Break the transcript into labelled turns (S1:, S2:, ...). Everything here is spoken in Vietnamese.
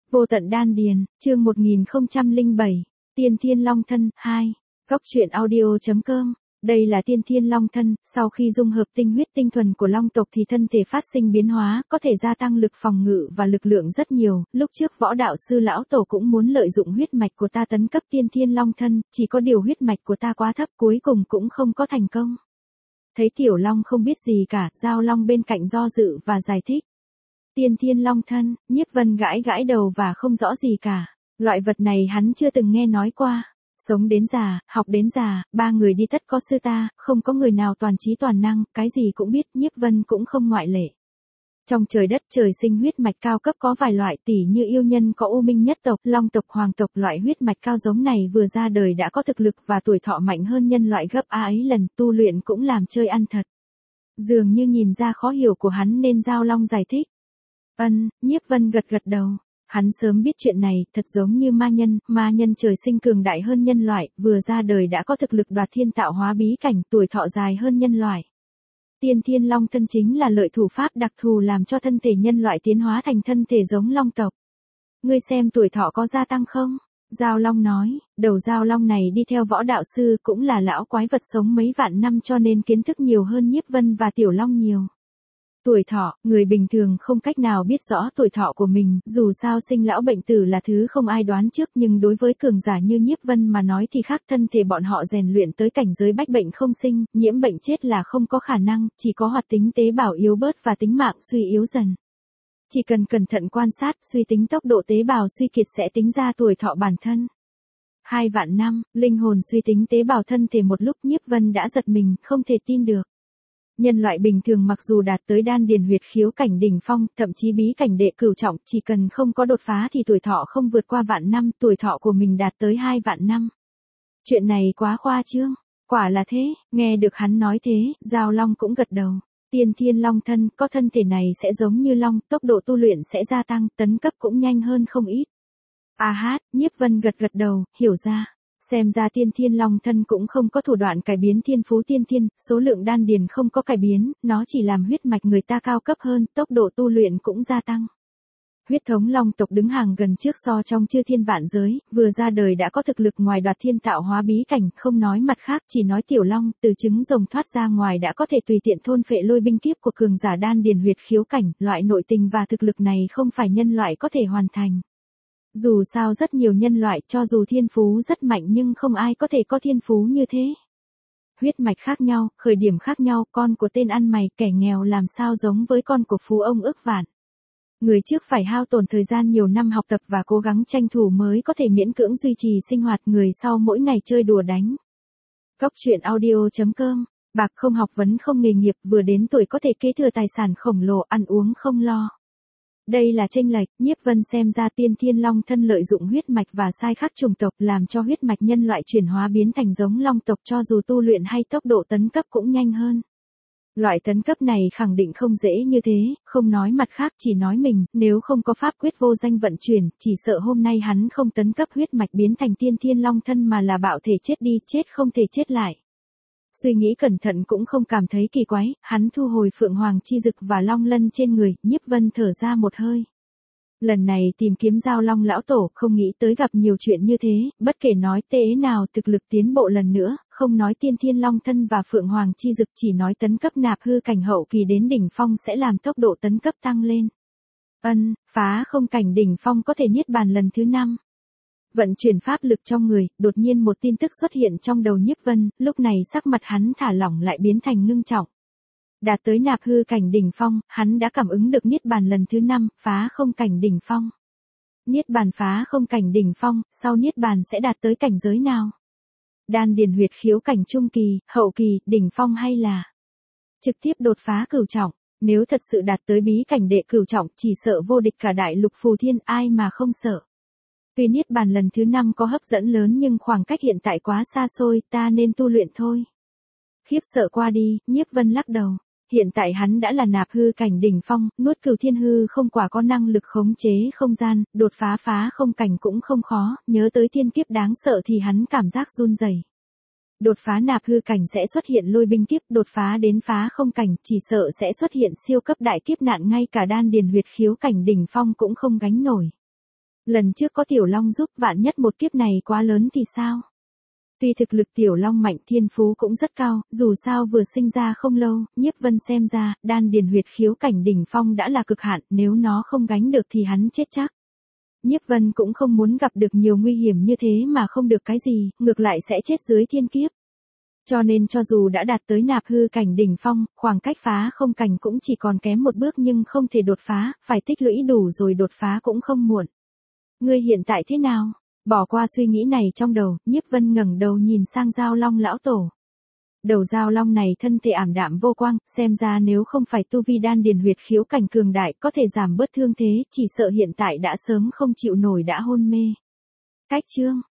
S1: Vô tận đan điền, chương 1007, Tiên Thiên Long Thân, 2, Góc truyện audio.com. Đây là Tiên Thiên Long Thân, sau khi dung hợp tinh huyết tinh thuần của Long tộc thì thân thể phát sinh biến hóa, có thể gia tăng lực phòng ngự và lực lượng rất nhiều. Lúc trước võ đạo sư lão tổ cũng muốn lợi dụng huyết mạch của ta tấn cấp Tiên Thiên Long Thân, chỉ có điều huyết mạch của ta quá thấp, cuối cùng cũng không có thành công. Thấy Tiểu Long không biết gì cả, Giao Long bên cạnh do dự và giải thích. Tiên Thiên Long Thân, Nhiếp Vân gãi gãi đầu và không rõ gì cả. Loại vật này hắn chưa từng nghe nói qua. Sống đến già, học đến già, ba người đi tất có sư ta, không có người nào toàn trí toàn năng, cái gì cũng biết, Nhiếp Vân cũng không ngoại lệ. Trong trời đất trời sinh huyết mạch cao cấp có vài loại, tỉ như yêu nhân có U Minh nhất tộc, Long tộc, Hoàng tộc. Loại huyết mạch cao giống này vừa ra đời đã có thực lực và tuổi thọ mạnh hơn nhân loại gấp A ấy lần, tu luyện cũng làm chơi ăn thật. Dường như nhìn ra khó hiểu của hắn nên Giao Long giải thích. Nhiếp Vân gật gật đầu. Hắn sớm biết chuyện này, thật giống như ma nhân trời sinh cường đại hơn nhân loại, vừa ra đời đã có thực lực đoạt thiên tạo hóa bí cảnh, tuổi thọ dài hơn nhân loại. Tiên Thiên Long Thân chính là lợi thủ pháp đặc thù làm cho thân thể nhân loại tiến hóa thành thân thể giống Long tộc. Ngươi xem tuổi thọ có gia tăng không? Giao Long nói, đầu Giao Long này đi theo võ đạo sư cũng là lão quái vật sống mấy vạn năm cho nên kiến thức nhiều hơn Nhiếp Vân và Tiểu Long nhiều. Tuổi thọ, người bình thường không cách nào biết rõ tuổi thọ của mình, dù sao sinh lão bệnh tử là thứ không ai đoán trước, nhưng đối với cường giả như Nhiếp Vân mà nói thì khác, thân thể bọn họ rèn luyện tới cảnh giới bách bệnh không sinh, nhiễm bệnh chết là không có khả năng, chỉ có hoạt tính tế bào yếu bớt và tính mạng suy yếu dần. Chỉ cần cẩn thận quan sát, suy tính tốc độ tế bào suy kiệt sẽ tính ra tuổi thọ bản thân. 2 vạn năm, linh hồn suy tính tế bào thân thể một lúc, Nhiếp Vân đã giật mình, không thể tin được. Nhân loại bình thường mặc dù đạt tới đan điền huyệt khiếu cảnh đỉnh phong, thậm chí bí cảnh đệ cửu trọng, chỉ cần không có đột phá thì tuổi thọ không vượt qua vạn năm, tuổi thọ của mình đạt tới 2 vạn năm. Chuyện này quá khoa trương. Quả là thế, nghe được hắn nói thế, Giao Long cũng gật đầu. Tiên Thiên Long Thân, có thân thể này sẽ giống như Long, tốc độ tu luyện sẽ gia tăng, tấn cấp cũng nhanh hơn không ít. Nhiếp Vân gật gật đầu, hiểu ra. Xem ra Tiên Thiên Long Thân cũng không có thủ đoạn cải biến thiên phú tiên thiên, số lượng đan điền không có cải biến, nó chỉ làm huyết mạch người ta cao cấp hơn, tốc độ tu luyện cũng gia tăng. Huyết thống Long tộc đứng hàng gần trước so trong chư thiên vạn giới, vừa ra đời đã có thực lực ngoài đoạt thiên tạo hóa bí cảnh, không nói mặt khác, chỉ nói Tiểu Long, từ trứng rồng thoát ra ngoài đã có thể tùy tiện thôn phệ lôi binh kiếp của cường giả đan điền huyệt khiếu cảnh, loại nội tình và thực lực này không phải nhân loại có thể hoàn thành. Dù sao rất nhiều nhân loại cho dù thiên phú rất mạnh nhưng không ai có thể có thiên phú như thế. Huyết mạch khác nhau, khởi điểm khác nhau, con của tên ăn mày kẻ nghèo làm sao giống với con của phú ông ức vạn. Người trước phải hao tổn thời gian nhiều năm học tập và cố gắng tranh thủ mới có thể miễn cưỡng duy trì sinh hoạt, người sau mỗi ngày chơi đùa đánh. Góc truyện audio.com, bạc không học vấn không nghề nghiệp, vừa đến tuổi có thể kế thừa tài sản khổng lồ, ăn uống không lo. Đây là chênh lệch, Nhiếp Vân xem ra Tiên Thiên Long Thân lợi dụng huyết mạch và sai khác chủng tộc làm cho huyết mạch nhân loại chuyển hóa biến thành giống Long tộc, cho dù tu luyện hay tốc độ tấn cấp cũng nhanh hơn. Loại tấn cấp này khẳng định không dễ như thế, không nói mặt khác, chỉ nói mình, nếu không có pháp quyết vô danh vận chuyển, chỉ sợ hôm nay hắn không tấn cấp huyết mạch biến thành Tiên Thiên Long Thân mà là bạo thể chết đi, chết không thể chết lại. Suy nghĩ cẩn thận cũng không cảm thấy kỳ quái, hắn thu hồi Phượng Hoàng chi dực và long lân trên người, Nhiếp Vân thở ra một hơi. Lần này tìm kiếm Giao Long lão tổ, không nghĩ tới gặp nhiều chuyện như thế, bất kể nói tế nào thực lực tiến bộ lần nữa, không nói Tiên Thiên Long Thân và Phượng Hoàng chi dực, chỉ nói tấn cấp nạp hư cảnh hậu kỳ đến đỉnh phong sẽ làm tốc độ tấn cấp tăng lên. Phá không cảnh đỉnh phong có thể niết bàn lần thứ 5. Vận chuyển pháp lực trong người, đột nhiên một tin tức xuất hiện trong đầu Nhiếp Vân, lúc này sắc mặt hắn thả lỏng lại biến thành ngưng trọng. Đạt tới nạp hư cảnh đỉnh phong, hắn đã cảm ứng được niết bàn lần thứ 5, phá không cảnh đỉnh phong. Niết bàn phá không cảnh đỉnh phong, sau niết bàn sẽ đạt tới cảnh giới nào? Đan điền huyệt khiếu cảnh trung kỳ, hậu kỳ, đỉnh phong hay là trực tiếp đột phá cửu trọng? Nếu thật sự đạt tới bí cảnh đệ cửu trọng, chỉ sợ vô địch cả đại lục phù thiên, ai mà không sợ. Tuy niết bàn lần thứ 5 có hấp dẫn lớn nhưng khoảng cách hiện tại quá xa xôi, ta nên tu luyện thôi. Khiếp sợ qua đi, Nhiếp Vân lắc đầu. Hiện tại hắn đã là nạp hư cảnh đỉnh phong, nuốt cửu thiên hư không quả có năng lực khống chế không gian, đột phá không cảnh cũng không khó, nhớ tới thiên kiếp đáng sợ thì hắn cảm giác run rẩy. Đột phá nạp hư cảnh sẽ xuất hiện lôi binh kiếp, đột phá đến phá không cảnh chỉ sợ sẽ xuất hiện siêu cấp đại kiếp nạn, ngay cả đan điền huyệt khiếu cảnh đỉnh phong cũng không gánh nổi. Lần trước có Tiểu Long giúp, vạn nhất một kiếp này quá lớn thì sao? Tuy thực lực Tiểu Long mạnh, thiên phú cũng rất cao, dù sao vừa sinh ra không lâu, Nhiếp Vân xem ra, đan điền huyệt khiếu cảnh đỉnh phong đã là cực hạn, nếu nó không gánh được thì hắn chết chắc. Nhiếp Vân cũng không muốn gặp được nhiều nguy hiểm như thế mà không được cái gì, ngược lại sẽ chết dưới thiên kiếp. Cho nên cho dù đã đạt tới nạp hư cảnh đỉnh phong, khoảng cách phá không cảnh cũng chỉ còn kém một bước nhưng không thể đột phá, phải tích lũy đủ rồi đột phá cũng không muộn. Ngươi hiện tại thế nào? Bỏ qua suy nghĩ này trong đầu, Nhiếp Vân ngẩng đầu nhìn sang Giao Long lão tổ. Đầu Giao Long này thân thể ảm đạm vô quang, xem ra nếu không phải tu vi đan điền huyệt khiếu cảnh cường đại có thể giảm bớt thương thế, chỉ sợ hiện tại đã sớm không chịu nổi đã hôn mê. Cách chương